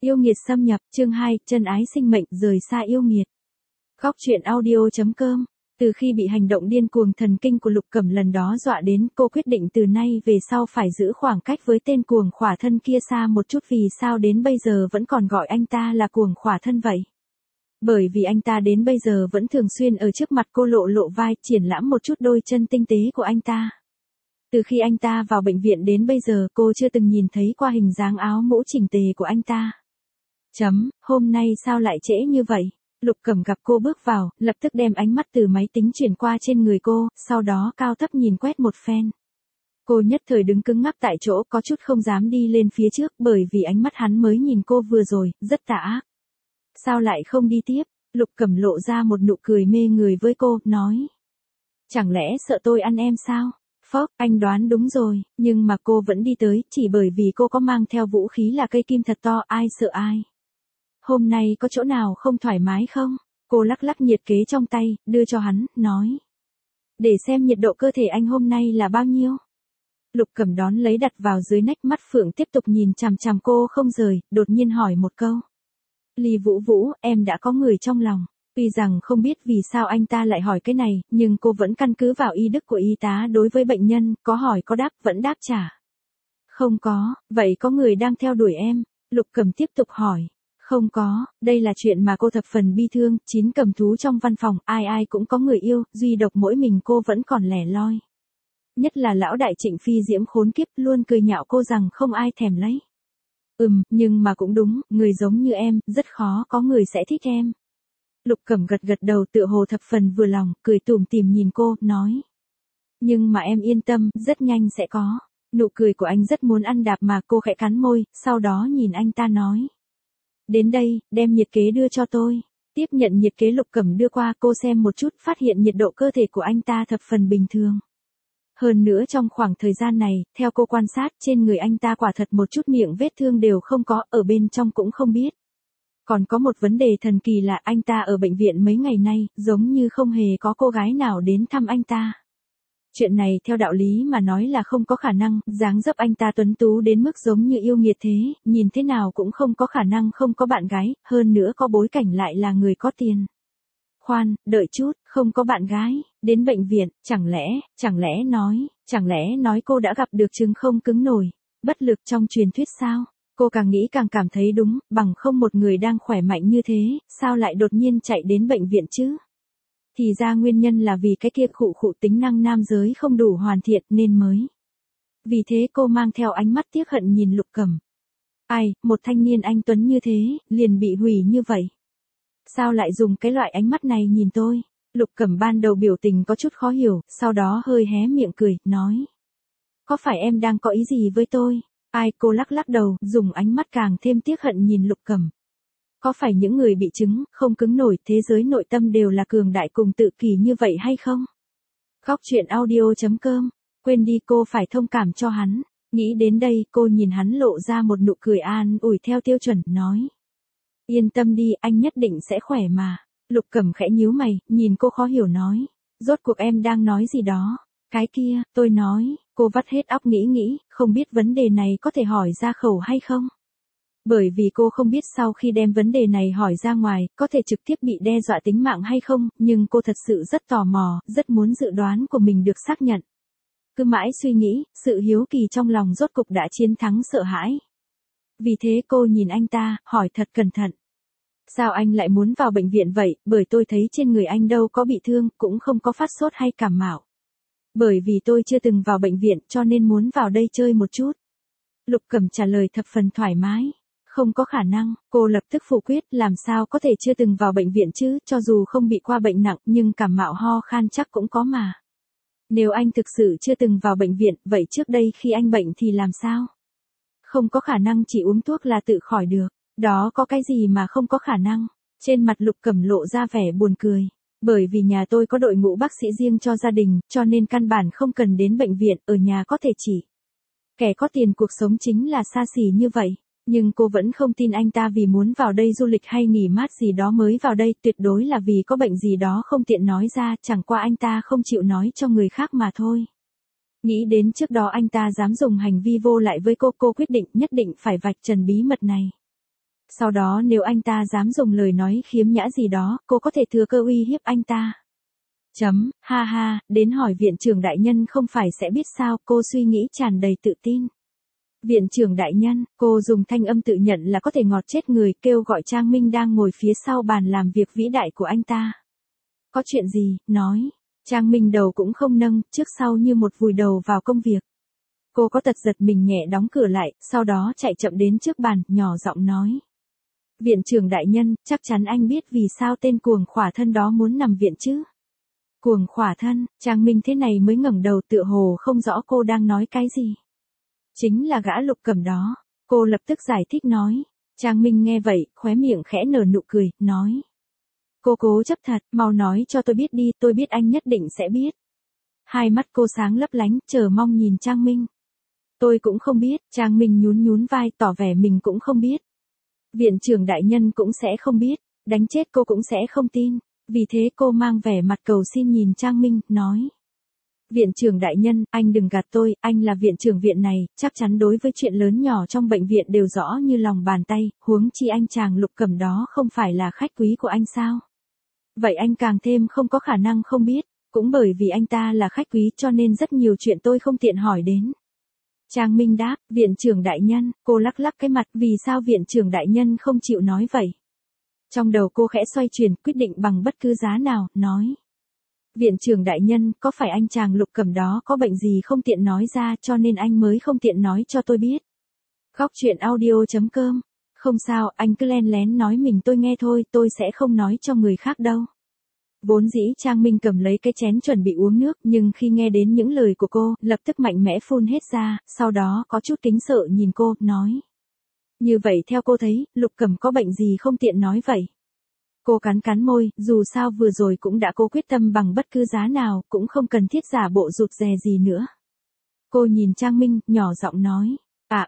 Yêu nghiệt xâm nhập, chương 2, chân ái sinh mệnh, rời xa yêu nghiệt. Góc truyện audio.com. Từ khi bị hành động điên cuồng thần kinh của Lục Cẩm lần đó dọa đến, cô quyết định từ nay về sau phải giữ khoảng cách với tên cuồng khỏa thân kia xa một chút. Vì sao đến bây giờ vẫn còn gọi anh ta là cuồng khỏa thân vậy? Bởi vì anh ta đến bây giờ vẫn thường xuyên ở trước mặt cô lộ vai, triển lãm một chút đôi chân tinh tế của anh ta. Từ khi anh ta vào bệnh viện đến bây giờ cô chưa từng nhìn thấy qua hình dáng áo mũ chỉnh tề của anh ta. Hôm nay sao lại trễ như vậy? Lục Cẩm gặp cô bước vào, lập tức đem ánh mắt từ máy tính chuyển qua trên người cô, sau đó cao thấp nhìn quét một phen. Cô nhất thời đứng cứng ngắc tại chỗ, có chút không dám đi lên phía trước bởi vì ánh mắt hắn mới nhìn cô vừa rồi, rất tà ác. Sao lại không đi tiếp? Lục Cẩm lộ ra một nụ cười mê người với cô, nói. Chẳng lẽ sợ tôi ăn em sao? Phốc, anh đoán đúng rồi, nhưng mà cô vẫn đi tới, chỉ bởi vì cô có mang theo vũ khí là cây kim thật to, ai sợ ai. Hôm nay có chỗ nào không thoải mái không? Cô lắc lắc nhiệt kế trong tay, đưa cho hắn, nói. Để xem nhiệt độ cơ thể anh hôm nay là bao nhiêu. Lục Cẩm đón lấy đặt vào dưới nách, mắt phượng tiếp tục nhìn chằm chằm cô không rời, đột nhiên hỏi một câu. Ly Vũ Vũ, em đã có người trong lòng. Tuy rằng không biết vì sao anh ta lại hỏi cái này, nhưng cô vẫn căn cứ vào y đức của y tá đối với bệnh nhân, có hỏi có đáp, vẫn đáp trả. Không có, vậy có người đang theo đuổi em? Lục Cẩm tiếp tục hỏi. Không có, đây là chuyện mà cô thập phần bi thương, 9 cầm thú trong văn phòng, ai ai cũng có người yêu, duy độc mỗi mình cô vẫn còn lẻ loi. Nhất là lão đại Trịnh Phi Diễm khốn kiếp luôn cười nhạo cô rằng không ai thèm lấy. Nhưng mà cũng đúng, người giống như em, rất khó có người sẽ thích em. Lục Cẩm gật gật đầu tựa hồ thập phần vừa lòng, cười tủm tỉm nhìn cô, nói. Nhưng mà em yên tâm, rất nhanh sẽ có. Nụ cười của anh rất muốn ăn đạp mà cô khẽ cắn môi, sau đó nhìn anh ta nói. Đến đây, đem nhiệt kế đưa cho tôi. Tiếp nhận nhiệt kế Lục Cẩm đưa qua, cô xem một chút, phát hiện nhiệt độ cơ thể của anh ta thập phần bình thường. Hơn nữa trong khoảng thời gian này, theo cô quan sát, trên người anh ta quả thật một chút miệng vết thương đều không có, ở bên trong cũng không biết. Còn có một vấn đề thần kỳ là anh ta ở bệnh viện mấy ngày nay, giống như không hề có cô gái nào đến thăm anh ta. Chuyện này theo đạo lý mà nói là không có khả năng, dáng dấp anh ta tuấn tú đến mức giống như yêu nghiệt thế, nhìn thế nào cũng không có khả năng không có bạn gái, hơn nữa có bối cảnh lại là người có tiền. Khoan, đợi chút, không có bạn gái, đến bệnh viện, chẳng lẽ nói cô đã gặp được chứng không cứng nổi, bất lực trong truyền thuyết sao? Cô càng nghĩ càng cảm thấy đúng, bằng không một người đang khỏe mạnh như thế, sao lại đột nhiên chạy đến bệnh viện chứ? Thì ra nguyên nhân là vì cái kia khụ tính năng nam giới không đủ hoàn thiện nên mới. Vì thế cô mang theo ánh mắt tiếc hận nhìn Lục Cẩm. Ai, một thanh niên anh tuấn như thế, liền bị hủy như vậy. Sao lại dùng cái loại ánh mắt này nhìn tôi? Lục Cẩm ban đầu biểu tình có chút khó hiểu, sau đó hơi hé miệng cười, nói. Có phải em đang có ý gì với tôi? Ai, cô lắc lắc đầu, dùng ánh mắt càng thêm tiếc hận nhìn Lục Cẩm. Có phải những người bị chứng, không cứng nổi, thế giới nội tâm đều là cường đại cùng tự kỷ như vậy hay không? Góc truyện audio.com, quên đi cô phải thông cảm cho hắn. Nghĩ đến đây, cô nhìn hắn lộ ra một nụ cười an ủi theo tiêu chuẩn, nói. Yên tâm đi, anh nhất định sẽ khỏe mà. Lục Cẩm khẽ nhíu mày, nhìn cô khó hiểu nói. Rốt cuộc em đang nói gì đó? Cái kia, tôi nói, cô vắt hết óc nghĩ, không biết vấn đề này có thể hỏi ra khẩu hay không? Bởi vì cô không biết sau khi đem vấn đề này hỏi ra ngoài, có thể trực tiếp bị đe dọa tính mạng hay không, nhưng cô thật sự rất tò mò, rất muốn dự đoán của mình được xác nhận. Cứ mãi suy nghĩ, sự hiếu kỳ trong lòng rốt cục đã chiến thắng sợ hãi. Vì thế cô nhìn anh ta, hỏi thật cẩn thận. Sao anh lại muốn vào bệnh viện vậy, bởi tôi thấy trên người anh đâu có bị thương, cũng không có phát sốt hay cảm mạo. Bởi vì tôi chưa từng vào bệnh viện cho nên muốn vào đây chơi một chút. Lục Cẩm trả lời thập phần thoải mái. Không có khả năng, cô lập tức phủ quyết, làm sao có thể chưa từng vào bệnh viện chứ, cho dù không bị qua bệnh nặng nhưng cảm mạo ho khan chắc cũng có mà. Nếu anh thực sự chưa từng vào bệnh viện, vậy trước đây khi anh bệnh thì làm sao? Không có khả năng chỉ uống thuốc là tự khỏi được, đó có cái gì mà không có khả năng? Trên mặt Lục Cẩm lộ ra vẻ buồn cười. Bởi vì nhà tôi có đội ngũ bác sĩ riêng cho gia đình, cho nên căn bản không cần đến bệnh viện, ở nhà có thể chỉ. Kẻ có tiền cuộc sống chính là xa xỉ như vậy. Nhưng cô vẫn không tin anh ta vì muốn vào đây du lịch hay nghỉ mát gì đó mới vào đây, tuyệt đối là vì có bệnh gì đó không tiện nói ra, chẳng qua anh ta không chịu nói cho người khác mà thôi. Nghĩ đến trước đó anh ta dám dùng hành vi vô lại với cô quyết định nhất định phải vạch trần bí mật này. Sau đó nếu anh ta dám dùng lời nói khiếm nhã gì đó, cô có thể thừa cơ uy hiếp anh ta. Ha ha, đến hỏi viện trưởng đại nhân không phải sẽ biết sao, cô suy nghĩ tràn đầy tự tin. Viện trưởng đại nhân, cô dùng thanh âm tự nhận là có thể ngọt chết người, kêu gọi Trang Minh đang ngồi phía sau bàn làm việc vĩ đại của anh ta. Có chuyện gì, nói. Trang Minh đầu cũng không nâng, trước sau như một vùi đầu vào công việc. Cô có tật giật mình nhẹ đóng cửa lại, sau đó chạy chậm đến trước bàn, nhỏ giọng nói. Viện trưởng đại nhân, chắc chắn anh biết vì sao tên cuồng khỏa thân đó muốn nằm viện chứ. Cuồng khỏa thân, Trang Minh thế này mới ngẩng đầu tựa hồ không rõ cô đang nói cái gì. Chính là gã Lục Cẩm đó. Cô lập tức giải thích nói. Trang Minh nghe vậy, khóe miệng khẽ nở nụ cười, nói. Cô cố chấp thật, mau nói cho tôi biết đi, tôi biết anh nhất định sẽ biết. Hai mắt cô sáng lấp lánh, chờ mong nhìn Trang Minh. Tôi cũng không biết, Trang Minh nhún nhún vai tỏ vẻ mình cũng không biết. Viện trưởng đại nhân cũng sẽ không biết, đánh chết cô cũng sẽ không tin. Vì thế cô mang vẻ mặt cầu xin nhìn Trang Minh, nói. Viện trưởng đại nhân, anh đừng gạt tôi, anh là viện trưởng viện này, chắc chắn đối với chuyện lớn nhỏ trong bệnh viện đều rõ như lòng bàn tay, huống chi anh chàng Lục Cẩm đó không phải là khách quý của anh sao? Vậy anh càng thêm không có khả năng không biết, cũng bởi vì anh ta là khách quý cho nên rất nhiều chuyện tôi không tiện hỏi đến. Trang Minh đáp, viện trưởng đại nhân, cô lắc lắc cái mặt, vì sao viện trưởng đại nhân không chịu nói vậy? Trong đầu cô khẽ xoay chuyển, quyết định bằng bất cứ giá nào, nói. Viện trưởng đại nhân, có phải anh chàng Lục Cẩm đó có bệnh gì không tiện nói ra cho nên anh mới không tiện nói cho tôi biết. Góc truyện audio.com. Không sao, anh cứ len lén nói mình tôi nghe thôi, tôi sẽ không nói cho người khác đâu. Vốn dĩ Trang Minh cầm lấy cái chén chuẩn bị uống nước, nhưng khi nghe đến những lời của cô, lập tức mạnh mẽ phun hết ra, sau đó có chút kính sợ nhìn cô, nói. Như vậy theo cô thấy, Lục Cẩm có bệnh gì không tiện nói vậy? Cô cắn cắn môi, dù sao vừa rồi cũng đã cố quyết tâm bằng bất cứ giá nào, cũng không cần thiết giả bộ rụt rè gì nữa. Cô nhìn Trang Minh, nhỏ giọng nói.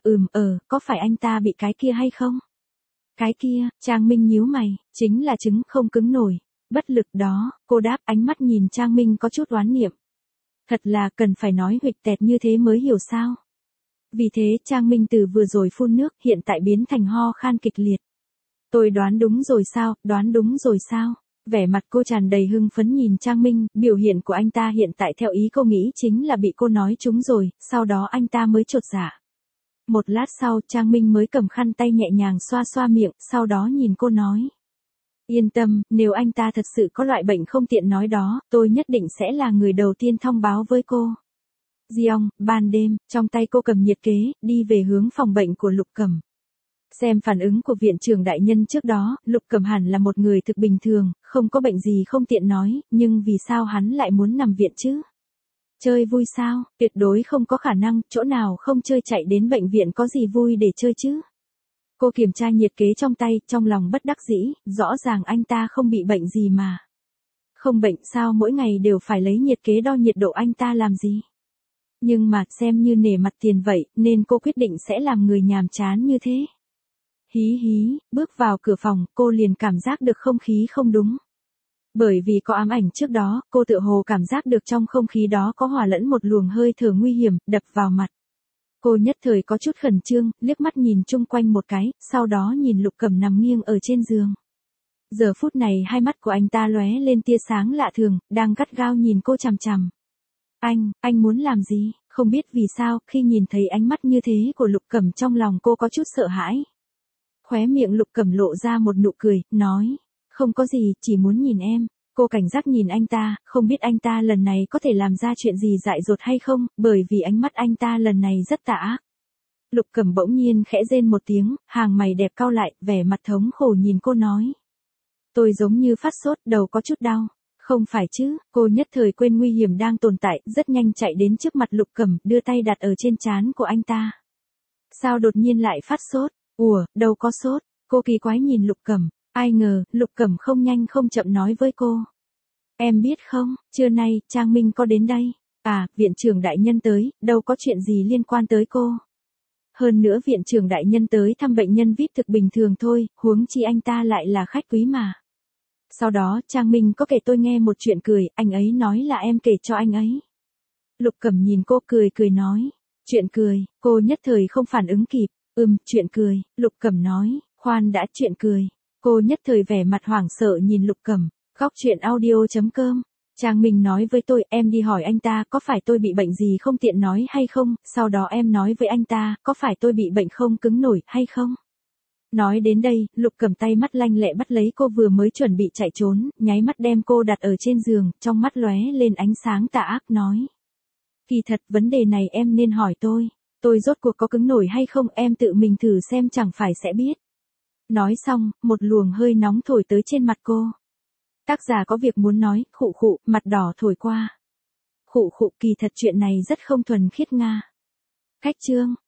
Có phải anh ta bị cái kia hay không? Cái kia, Trang Minh nhíu mày, chính là trứng không cứng nổi. Bất lực đó, cô đáp, ánh mắt nhìn Trang Minh có chút oán niệm. Thật là cần phải nói huỵch tẹt như thế mới hiểu sao. Vì thế Trang Minh từ vừa rồi phun nước hiện tại biến thành ho khan kịch liệt. Tôi đoán đúng rồi sao, đoán đúng rồi sao? Vẻ mặt cô tràn đầy hưng phấn nhìn Trang Minh, biểu hiện của anh ta hiện tại theo ý cô nghĩ chính là bị cô nói trúng rồi, sau đó anh ta mới chột dạ. Một lát sau Trang Minh mới cầm khăn tay nhẹ nhàng xoa xoa miệng, sau đó nhìn cô nói. Yên tâm, nếu anh ta thật sự có loại bệnh không tiện nói đó, tôi nhất định sẽ là người đầu tiên thông báo với cô. Giong, ban đêm, trong tay cô cầm nhiệt kế, đi về hướng phòng bệnh của Lục Cẩm. Xem phản ứng của viện trưởng đại nhân trước đó, Lục Cẩm hẳn là một người thực bình thường, không có bệnh gì không tiện nói, nhưng vì sao hắn lại muốn nằm viện chứ? Chơi vui sao, tuyệt đối không có khả năng, chỗ nào không chơi chạy đến bệnh viện có gì vui để chơi chứ? Cô kiểm tra nhiệt kế trong tay, trong lòng bất đắc dĩ, rõ ràng anh ta không bị bệnh gì mà. Không bệnh sao mỗi ngày đều phải lấy nhiệt kế đo nhiệt độ anh ta làm gì? Nhưng mà xem như nể mặt tiền vậy, nên cô quyết định sẽ làm người nhàm chán như thế. Hí hí, bước vào cửa phòng, cô liền cảm giác được không khí không đúng. Bởi vì có ám ảnh trước đó, cô tựa hồ cảm giác được trong không khí đó có hòa lẫn một luồng hơi thở nguy hiểm, đập vào mặt. Cô nhất thời có chút khẩn trương, liếc mắt nhìn chung quanh một cái, sau đó nhìn Lục Cẩm nằm nghiêng ở trên giường. Giờ phút này hai mắt của anh ta lóe lên tia sáng lạ thường, đang gắt gao nhìn cô chằm chằm. Anh muốn làm gì? Không biết vì sao, khi nhìn thấy ánh mắt như thế của Lục Cẩm trong lòng cô có chút sợ hãi. Khóe miệng Lục Cẩm lộ ra một nụ cười, nói, không có gì, chỉ muốn nhìn em. Cô cảnh giác nhìn anh ta, không biết anh ta lần này có thể làm ra chuyện gì dại dột hay không, bởi vì ánh mắt anh ta lần này rất tà ác. Lục Cẩm bỗng nhiên khẽ rên một tiếng, hàng mày đẹp cau lại, vẻ mặt thống khổ nhìn cô nói. Tôi giống như phát sốt, đầu có chút đau. Không phải chứ, cô nhất thời quên nguy hiểm đang tồn tại, rất nhanh chạy đến trước mặt Lục Cẩm, đưa tay đặt ở trên trán của anh ta. Sao đột nhiên lại phát sốt? Đâu có sốt. Cô kỳ quái nhìn Lục Cẩm, ai ngờ, Lục Cẩm không nhanh không chậm nói với cô. Em biết không, trưa nay, Trang Minh có đến đây. Viện trưởng đại nhân tới, đâu có chuyện gì liên quan tới cô. Hơn nữa viện trưởng đại nhân tới thăm bệnh nhân VIP thực bình thường thôi, huống chi anh ta lại là khách quý mà. Sau đó, Trang Minh có kể tôi nghe một chuyện cười, anh ấy nói là em kể cho anh ấy. Lục Cẩm nhìn cô cười nói. Chuyện cười, cô nhất thời không phản ứng kịp. Chuyện cười, Lục Cẩm nói, Khoan đã, chuyện cười. Cô nhất thời vẻ mặt hoảng sợ nhìn Lục Cẩm. Khóc chuyện audio.com. Trang Minh nói với tôi, em đi hỏi anh ta có phải tôi bị bệnh gì không tiện nói hay không, sau đó em nói với anh ta, có phải tôi bị bệnh không cứng nổi hay không. Nói đến đây, Lục Cẩm tay mắt lanh lẹ bắt lấy cô vừa mới chuẩn bị chạy trốn, nháy mắt đem cô đặt ở trên giường, trong mắt lóe lên ánh sáng tà ác nói. Kỳ thật vấn đề này em nên hỏi tôi rốt cuộc có cứng nổi hay không, em tự mình thử xem chẳng phải sẽ biết. Nói xong, một luồng hơi nóng thổi tới trên mặt cô. Tác giả có việc muốn nói, khụ khụ, mặt đỏ thổi qua. Khụ khụ, kỳ thật chuyện này rất không thuần khiết nga. Khách chương.